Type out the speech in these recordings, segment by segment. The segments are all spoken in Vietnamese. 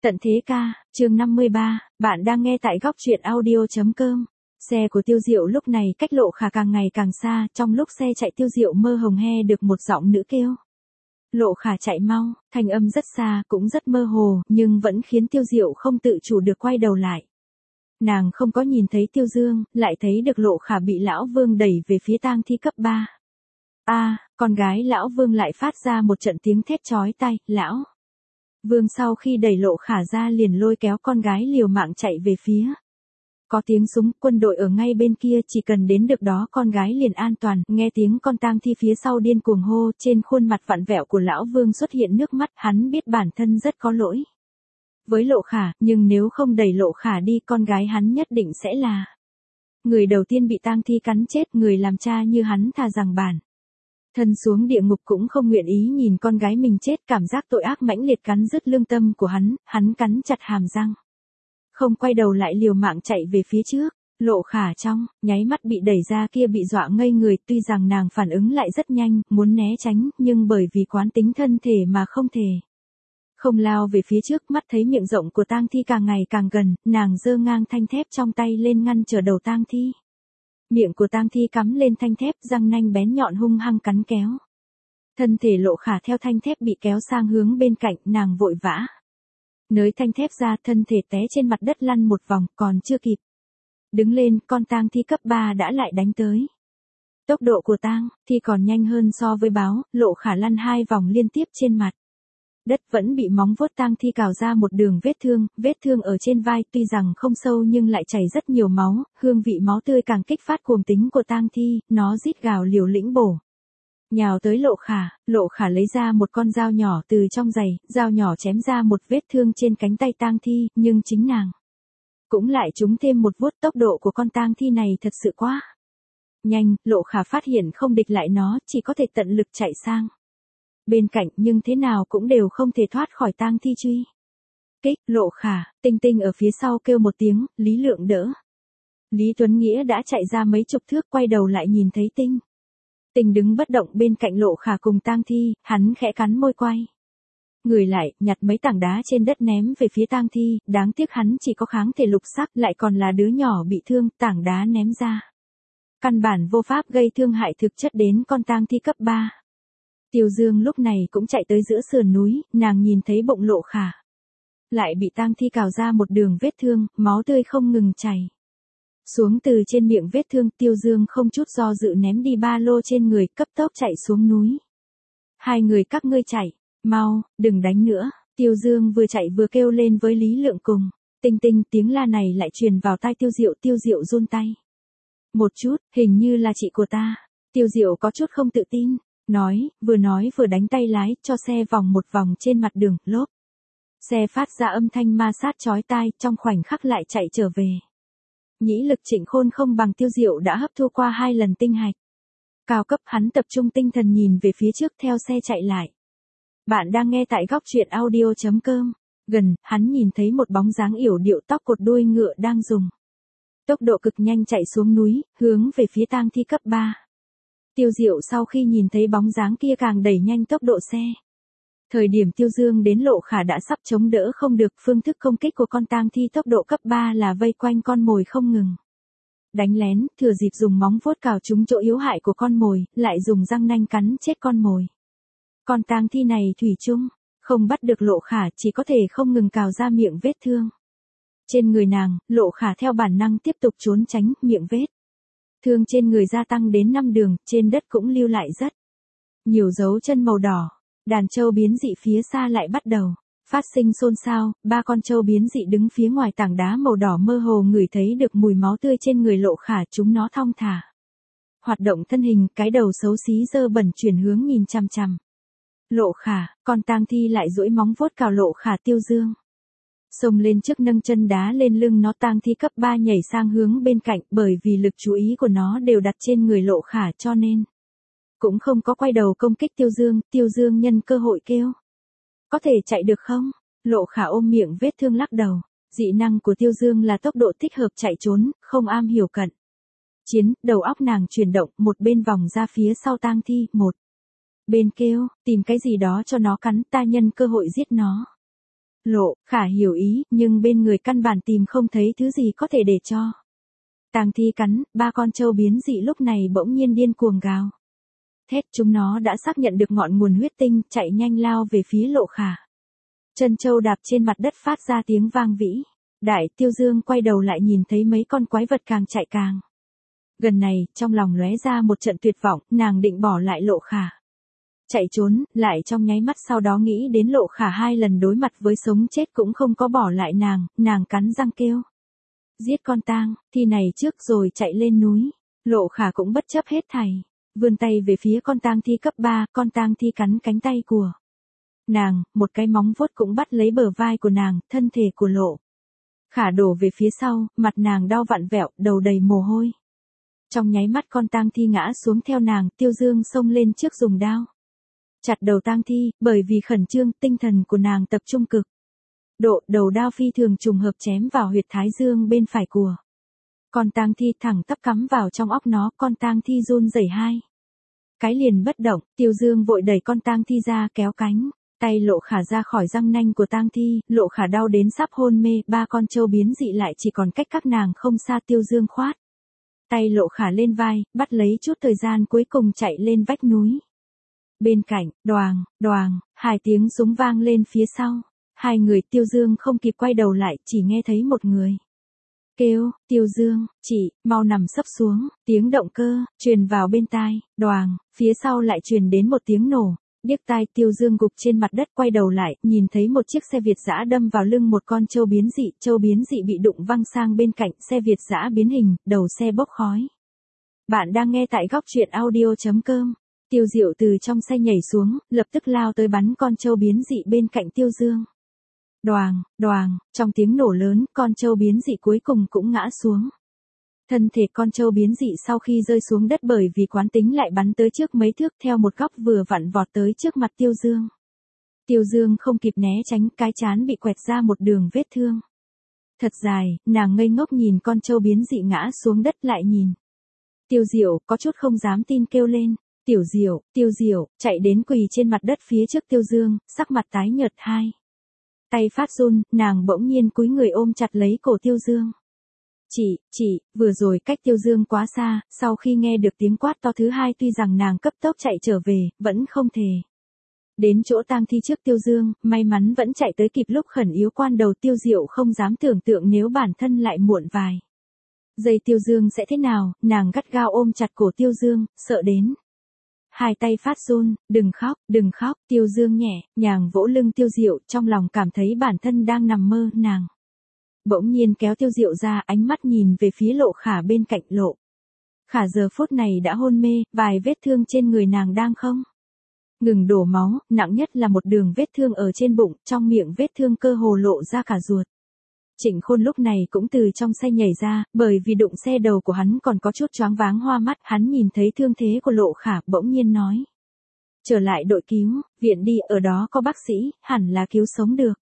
Tận thế ca, chương 53, bạn đang nghe tại góc truyện audio.com. Xe của Tiêu Diệu lúc này cách Lộ Khả càng ngày càng xa, trong lúc xe chạy Tiêu Diệu mơ hồng nghe được một giọng nữ kêu. Lộ Khả chạy mau, thanh âm rất xa cũng rất mơ hồ, nhưng vẫn khiến Tiêu Diệu không tự chủ được quay đầu lại. Nàng không có nhìn thấy Tiêu Dương, lại thấy được Lộ Khả bị Lão Vương đẩy về phía tang thi cấp 3. Con gái Lão Vương lại phát ra một trận tiếng thét chói tai, Lão Vương sau khi đẩy Lộ Khả ra liền lôi kéo con gái liều mạng chạy về phía. Có tiếng súng, quân đội ở ngay bên kia, chỉ cần đến được đó con gái liền an toàn. Nghe tiếng con tang thi phía sau điên cuồng hô, trên khuôn mặt vặn vẹo của Lão Vương xuất hiện nước mắt, hắn biết bản thân rất có lỗi với Lộ Khả, nhưng nếu không đẩy Lộ Khả đi, con gái hắn nhất định sẽ là người đầu tiên bị tang thi cắn chết. Người làm cha như hắn thà rằng bản thân xuống địa ngục cũng không nguyện ý nhìn con gái mình chết. Cảm giác tội ác mãnh liệt cắn rứt lương tâm của hắn cắn chặt hàm răng, không quay đầu lại liều mạng chạy về phía trước. Lộ Khả trong nháy mắt bị đẩy ra kia bị dọa ngây người, tuy rằng nàng phản ứng lại rất nhanh, muốn né tránh, nhưng bởi vì quán tính thân thể mà không thể không lao về phía trước. Mắt thấy miệng rộng của tang thi càng ngày càng gần, nàng giơ ngang thanh thép trong tay lên ngăn trở đầu tang thi. Miệng của tang thi cắm lên thanh thép, răng nanh bén nhọn hung hăng cắn kéo. Thân thể Lộ Khả theo thanh thép bị kéo sang hướng bên cạnh, nàng vội vã nới thanh thép ra, thân thể té trên mặt đất lăn một vòng, còn chưa kịp đứng lên, con tang thi cấp 3 đã lại đánh tới. Tốc độ của tang thi còn nhanh hơn so với báo, Lộ Khả lăn 2 vòng liên tiếp trên mặt đất, vẫn bị móng vuốt tang thi cào ra một đường vết thương ở trên vai, tuy rằng không sâu nhưng lại chảy rất nhiều máu, hương vị máu tươi càng kích phát cuồng tính của tang thi, nó rít gào liều lĩnh bổ nhào tới Lộ Khả lấy ra một con dao nhỏ từ trong giày, dao nhỏ chém ra một vết thương trên cánh tay tang thi, nhưng chính nàng cũng lại trúng thêm một vuốt. Tốc độ của con tang thi này thật sự quá nhanh, Lộ Khả phát hiện không địch lại nó, chỉ có thể tận lực chạy sang bên cạnh, nhưng thế nào cũng đều không thể thoát khỏi tang thi truy kích. Lộ Khả, Tinh Tinh ở phía sau kêu một tiếng, Lý Lượng đỡ. Lý Tuấn Nghĩa đã chạy ra mấy chục thước, quay đầu lại nhìn thấy Tinh Tinh đứng bất động bên cạnh Lộ Khả cùng tang thi, hắn khẽ cắn môi quay người lại, nhặt mấy tảng đá trên đất ném về phía tang thi, đáng tiếc hắn chỉ có kháng thể lục sắc, lại còn là đứa nhỏ bị thương, tảng đá ném ra căn bản vô pháp gây thương hại thực chất đến con tang thi cấp 3. Tiêu Dương lúc này cũng chạy tới giữa sườn núi, nàng nhìn thấy bụng Lộ Khả lại bị tang thi cào ra một đường vết thương, máu tươi không ngừng chảy xuống từ trên miệng vết thương. Tiêu Dương không chút do dự ném đi ba lô trên người, cấp tốc chạy xuống núi. Hai người các ngươi chạy mau, đừng đánh nữa. Tiêu Dương vừa chạy vừa kêu lên với Lý Lượng cùng Tinh Tinh, tiếng la này lại truyền vào tai Tiêu Diệu. Tiêu Diệu run tay một chút, hình như là chị của ta. Tiêu Diệu có chút không tự tin, nói vừa đánh tay lái, cho xe vòng một vòng trên mặt đường, lốp. Xe phát ra âm thanh ma sát chói tai, trong khoảnh khắc lại chạy trở về. Nhĩ lực Trịnh Khôn không bằng Tiêu Diệu đã hấp thu qua 2 lần tinh hạch cao cấp, hắn tập trung tinh thần nhìn về phía trước theo xe chạy lại. Bạn đang nghe tại góc truyện audio.com. Gần, hắn nhìn thấy một bóng dáng yểu điệu tóc cột đuôi ngựa đang dùng tốc độ cực nhanh chạy xuống núi, hướng về phía tang thi cấp 3. Tiêu Diệu sau khi nhìn thấy bóng dáng kia càng đẩy nhanh tốc độ xe. Thời điểm Tiêu Dương đến, Lộ Khả đã sắp chống đỡ không được, phương thức công kích của con tang thi tốc độ cấp 3 là vây quanh con mồi không ngừng đánh lén, thừa dịp dùng móng vuốt cào trúng chỗ yếu hại của con mồi, lại dùng răng nanh cắn chết con mồi. Con tang thi này thủy chung không bắt được Lộ Khả, chỉ có thể không ngừng cào ra miệng vết thương trên người nàng. Lộ Khả theo bản năng tiếp tục trốn tránh, miệng vết thương trên người gia tăng đến 5 đường, trên đất cũng lưu lại rất nhiều dấu chân màu đỏ. Đàn trâu biến dị phía xa lại bắt đầu phát sinh xôn xao, 3 con trâu biến dị đứng phía ngoài tảng đá màu đỏ mơ hồ ngửi thấy được mùi máu tươi trên người Lộ Khả, chúng nó thong thả hoạt động thân hình, cái đầu xấu xí dơ bẩn chuyển hướng nhìn chằm chằm Lộ Khả. Con tang thi lại duỗi móng vuốt cào Lộ Khả. Tiêu Dương xông lên trước nâng chân đá lên lưng nó. Tang thi cấp 3 nhảy sang hướng bên cạnh, bởi vì lực chú ý của nó đều đặt trên người Lộ Khả cho nên cũng không có quay đầu công kích Tiêu Dương. Tiêu Dương nhân cơ hội kêu, có thể chạy được không? Lộ Khả ôm miệng vết thương lắc đầu. Dị năng của Tiêu Dương là tốc độ thích hợp chạy trốn, không am hiểu cận chiến. Đầu óc nàng chuyển động, một bên vòng ra phía sau tang thi, một bên kêu, tìm cái gì đó cho nó cắn, ta nhân cơ hội giết nó. Lộ Khả hiểu ý, nhưng bên người căn bản tìm không thấy thứ gì có thể để cho. Tang thi cắn, ba con trâu biến dị lúc này bỗng nhiên điên cuồng gào. Thét, chúng nó đã xác nhận được ngọn nguồn huyết tinh, chạy nhanh lao về phía Lộ Khả. Chân trâu đạp trên mặt đất phát ra tiếng vang vĩ. Đại Tiêu Dương quay đầu lại nhìn thấy mấy con quái vật càng chạy càng gần này, trong lòng lóe ra một trận tuyệt vọng, nàng định bỏ lại Lộ Khả. Chạy trốn, lại trong nháy mắt sau đó nghĩ đến Lộ Khả 2 lần đối mặt với sống chết cũng không có bỏ lại nàng cắn răng kêu. Giết con tang thi này trước rồi chạy lên núi. Lộ Khả cũng bất chấp hết thảy, vươn tay về phía con tang thi cấp 3, con tang thi cắn cánh tay của nàng, một cái móng vuốt cũng bắt lấy bờ vai của nàng, thân thể của Lộ Khả đổ về phía sau, mặt nàng đau vặn vẹo, đầu đầy mồ hôi. Trong nháy mắt con tang thi ngã xuống theo nàng, Tiêu Dương xông lên trước dùng đao chặt đầu tang thi, bởi vì khẩn trương, tinh thần của nàng tập trung cực độ, đầu đao phi thường trùng hợp chém vào huyệt thái dương bên phải của con tang thi, thẳng tắp cắm vào trong óc nó, con tang thi run rẩy hai cái liền bất động. Tiêu Dương vội đẩy con tang thi ra, kéo cánh tay Lộ Khả ra khỏi răng nanh của tang thi. Lộ Khả đau đến sắp hôn mê, ba con trâu biến dị lại chỉ còn cách các nàng không xa. Tiêu Dương khoát tay Lộ Khả lên vai, bắt lấy chút thời gian cuối cùng chạy lên vách núi. Bên cạnh, đoàng, đoàng, 2 tiếng súng vang lên phía sau. 2 người. Tiêu Dương không kịp quay đầu lại, chỉ nghe thấy một người kêu, Tiêu Dương, chị, mau nằm sấp xuống. Tiếng động cơ truyền vào bên tai, đoàng, phía sau lại truyền đến một tiếng nổ. Điếc tai, Tiêu Dương gục trên mặt đất, quay đầu lại, nhìn thấy một chiếc xe Việt dã đâm vào lưng một con trâu biến dị. Trâu biến dị bị đụng văng sang bên cạnh, xe Việt dã biến hình, đầu xe bốc khói. Bạn đang nghe tại góc truyện audio.com. Tiêu Diệu từ trong xe nhảy xuống, lập tức lao tới bắn con trâu biến dị bên cạnh Tiêu Dương. Đoàng, đoàng, trong tiếng nổ lớn, con trâu biến dị cuối cùng cũng ngã xuống. Thân thể con trâu biến dị sau khi rơi xuống đất bởi vì quán tính lại bắn tới trước mấy thước, theo một góc vừa vặn vọt tới trước mặt Tiêu Dương. Tiêu Dương không kịp né tránh, cái trán bị quẹt ra một đường vết thương thật dài, nàng ngây ngốc nhìn con trâu biến dị ngã xuống đất, lại nhìn Tiêu Diệu, có chút không dám tin kêu lên. Tiêu Diệu, chạy đến quỳ trên mặt đất phía trước Tiêu Dương, sắc mặt tái nhợt, hai tay phát run, nàng bỗng nhiên cúi người ôm chặt lấy cổ Tiêu Dương. Chị, vừa rồi cách Tiêu Dương quá xa, sau khi nghe được tiếng quát to thứ hai, tuy rằng nàng cấp tốc chạy trở về, vẫn không thể đến chỗ tang thi trước Tiêu Dương, may mắn vẫn chạy tới kịp lúc khẩn yếu quan đầu. Tiêu Diệu không dám tưởng tượng nếu bản thân lại muộn vài giây Tiêu Dương sẽ thế nào, nàng gắt gao ôm chặt cổ Tiêu Dương, sợ đến 2 tay phát run. Đừng khóc, Tiêu Dương nhẹ nhàng vỗ lưng Tiêu Diệu, trong lòng cảm thấy bản thân đang nằm mơ. Nàng bỗng nhiên kéo Tiêu Diệu ra, ánh mắt nhìn về phía Lộ Khả bên cạnh. Lộ Khả giờ phút này đã hôn mê, vài vết thương trên người nàng đang không ngừng đổ máu, nặng nhất là một đường vết thương ở trên bụng, trong miệng vết thương cơ hồ lộ ra cả ruột. Trịnh Khôn lúc này cũng từ trong xe nhảy ra, bởi vì đụng xe đầu của hắn còn có chút choáng váng hoa mắt, hắn nhìn thấy thương thế của Lộ Khả, bỗng nhiên nói. Trở lại đội cứu viện đi, ở đó có bác sĩ, hẳn là cứu sống được.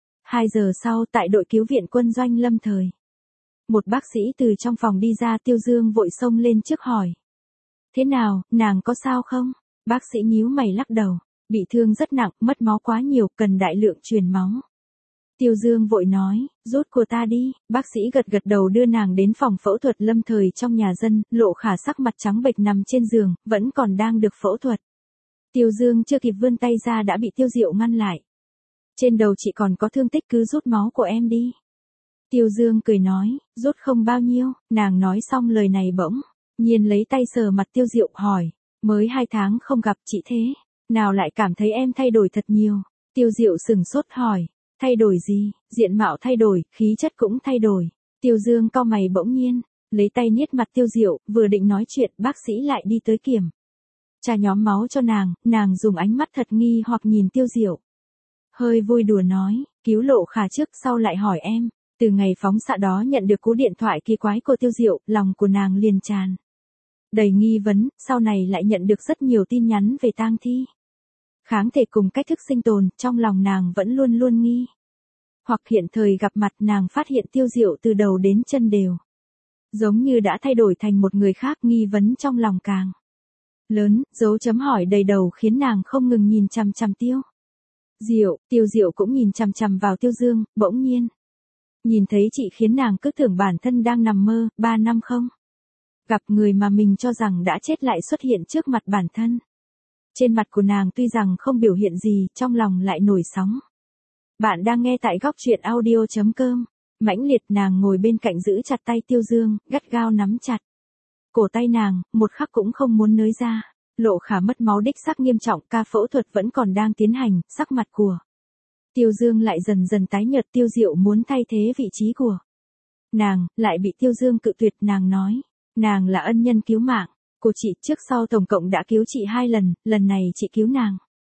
2 giờ sau, tại đội cứu viện quân doanh Lâm Thời, một bác sĩ từ trong phòng đi ra. Tiêu Dương vội xông lên trước hỏi. Thế nào, nàng có sao không? Bác sĩ nhíu mày lắc đầu. Bị thương rất nặng, mất máu quá nhiều, cần đại lượng truyền máu. Tiêu Dương vội nói, rút cô ta đi. Bác sĩ gật đầu đưa nàng đến phòng phẫu thuật Lâm Thời trong nhà dân. Lộ Khả sắc mặt trắng bệch nằm trên giường, vẫn còn đang được phẫu thuật. Tiêu Dương chưa kịp vươn tay ra đã bị Tiêu Diệu ngăn lại. Trên đầu chị còn có thương tích, cứ rút máu của em đi. Tiêu Dương cười nói, rút không bao nhiêu. Nàng nói xong lời này bỗng nhiên lấy tay sờ mặt Tiêu Diệu, hỏi, mới 2 tháng không gặp chị thế nào lại cảm thấy em thay đổi thật nhiều. Tiêu Diệu sừng sốt hỏi, thay đổi gì? Diện mạo thay đổi, khí chất cũng thay đổi. Tiêu Dương cau mày, bỗng nhiên lấy tay niết mặt Tiêu Diệu, vừa định nói chuyện, bác sĩ lại đi tới kiểm tra nhóm máu cho nàng dùng ánh mắt thật nghi hoặc nhìn Tiêu Diệu, hơi vui đùa nói, cứu Lộ Khả trước sau lại hỏi em. Từ ngày phóng xạ đó nhận được cú điện thoại kỳ quái của Tiêu Diệu, lòng của nàng liền tràn đầy nghi vấn, sau này lại nhận được rất nhiều tin nhắn về tang thi, kháng thể cùng cách thức sinh tồn, trong lòng nàng vẫn luôn luôn nghi hoặc hiện thời gặp mặt nàng phát hiện Tiêu Diệu từ đầu đến chân đều giống như đã thay đổi thành một người khác, nghi vấn trong lòng càng lớn, dấu chấm hỏi đầy đầu khiến nàng không ngừng nhìn chằm chằm Tiêu Tiêu Diệu cũng nhìn chằm chằm vào Tiêu Dương, bỗng nhiên. Nhìn thấy chị khiến nàng cứ tưởng bản thân đang nằm mơ, 3 năm không. Gặp người mà mình cho rằng đã chết lại xuất hiện trước mặt bản thân. Trên mặt của nàng tuy rằng không biểu hiện gì, trong lòng lại nổi sóng. Bạn đang nghe tại góc truyện audio.com. Mãnh liệt nàng ngồi bên cạnh giữ chặt tay Tiêu Dương, gắt gao nắm chặt. Cổ tay nàng, một khắc cũng không muốn nới ra. Lộ Khả mất máu đích xác nghiêm trọng, ca phẫu thuật vẫn còn đang tiến hành, sắc mặt của Tiêu Dương lại dần dần tái nhợt. Tiêu Diệu muốn thay thế vị trí của nàng, lại bị Tiêu Dương cự tuyệt. Nàng nói, nàng là ân nhân cứu mạng của chị, trước sau tổng cộng đã cứu chị 2 lần, lần này chị cứu nàng.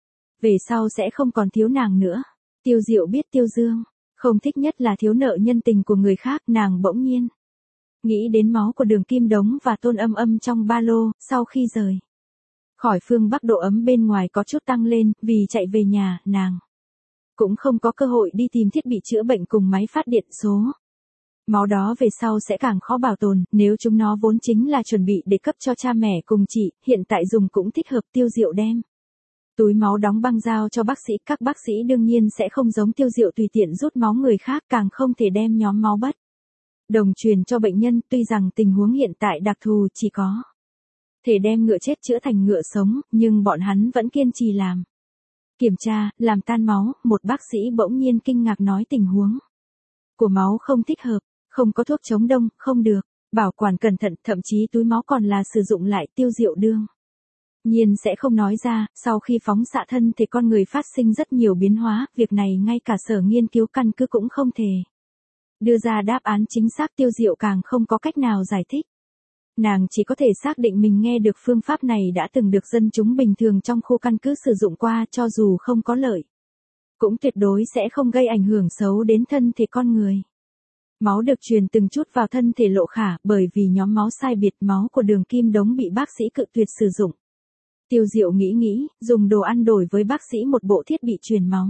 Về sau sẽ không còn thiếu nàng nữa. Tiêu Diệu biết Tiêu Dương không thích nhất là thiếu nợ nhân tình của người khác. Nàng bỗng nhiên nghĩ đến máu của Đường Kim Đống và Tôn Âm Âm trong ba lô. Sau khi rời khỏi phương Bắc, độ ấm bên ngoài có chút tăng lên, vì chạy về nhà, nàng cũng không có cơ hội đi tìm thiết bị chữa bệnh cùng máy phát điện số. Máu đó về sau sẽ càng khó bảo tồn, nếu chúng nó vốn chính là chuẩn bị để cấp cho cha mẹ cùng chị, hiện tại dùng cũng thích hợp. Tiêu Diệu đem túi máu đóng băng giao cho bác sĩ, các bác sĩ đương nhiên sẽ không giống Tiêu Diệu tùy tiện rút máu người khác, càng không thể đem nhóm máu bất đồng truyền cho bệnh nhân, tuy rằng tình huống hiện tại đặc thù, chỉ có thể đem ngựa chết chữa thành ngựa sống, nhưng bọn hắn vẫn kiên trì làm kiểm tra, làm tan máu. Một bác sĩ bỗng nhiên kinh ngạc nói tình huống của máu không thích hợp, không có thuốc chống đông, không được bảo quản cẩn thận, thậm chí túi máu còn là sử dụng lại. Tiêu Diệu đương nhiên sẽ không nói ra, sau khi phóng xạ thân thể con người phát sinh rất nhiều biến hóa, việc này ngay cả sở nghiên cứu căn cứ cũng không thể đưa ra đáp án chính xác. Tiêu Diệu càng không có cách nào giải thích. Nàng chỉ có thể xác định mình nghe được phương pháp này đã từng được dân chúng bình thường trong khu căn cứ sử dụng qua, cho dù không có lợi, cũng tuyệt đối sẽ không gây ảnh hưởng xấu đến thân thể con người. Máu được truyền từng chút vào thân thể Lộ Khả, bởi vì nhóm máu sai biệt, máu của Đường Kim Đống bị bác sĩ cự tuyệt sử dụng. Tiêu Diệu nghĩ, dùng đồ ăn đổi với bác sĩ một bộ thiết bị truyền máu.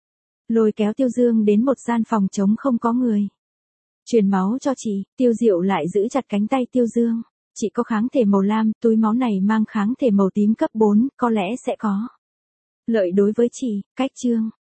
Lôi kéo Tiêu Dương đến một gian phòng trống không có người. Truyền máu cho chị. Tiêu Diệu lại giữ chặt cánh tay Tiêu Dương. Chị có kháng thể màu lam, túi máu này mang kháng thể màu tím cấp 4, có lẽ sẽ có lợi đối với chị. Cách chương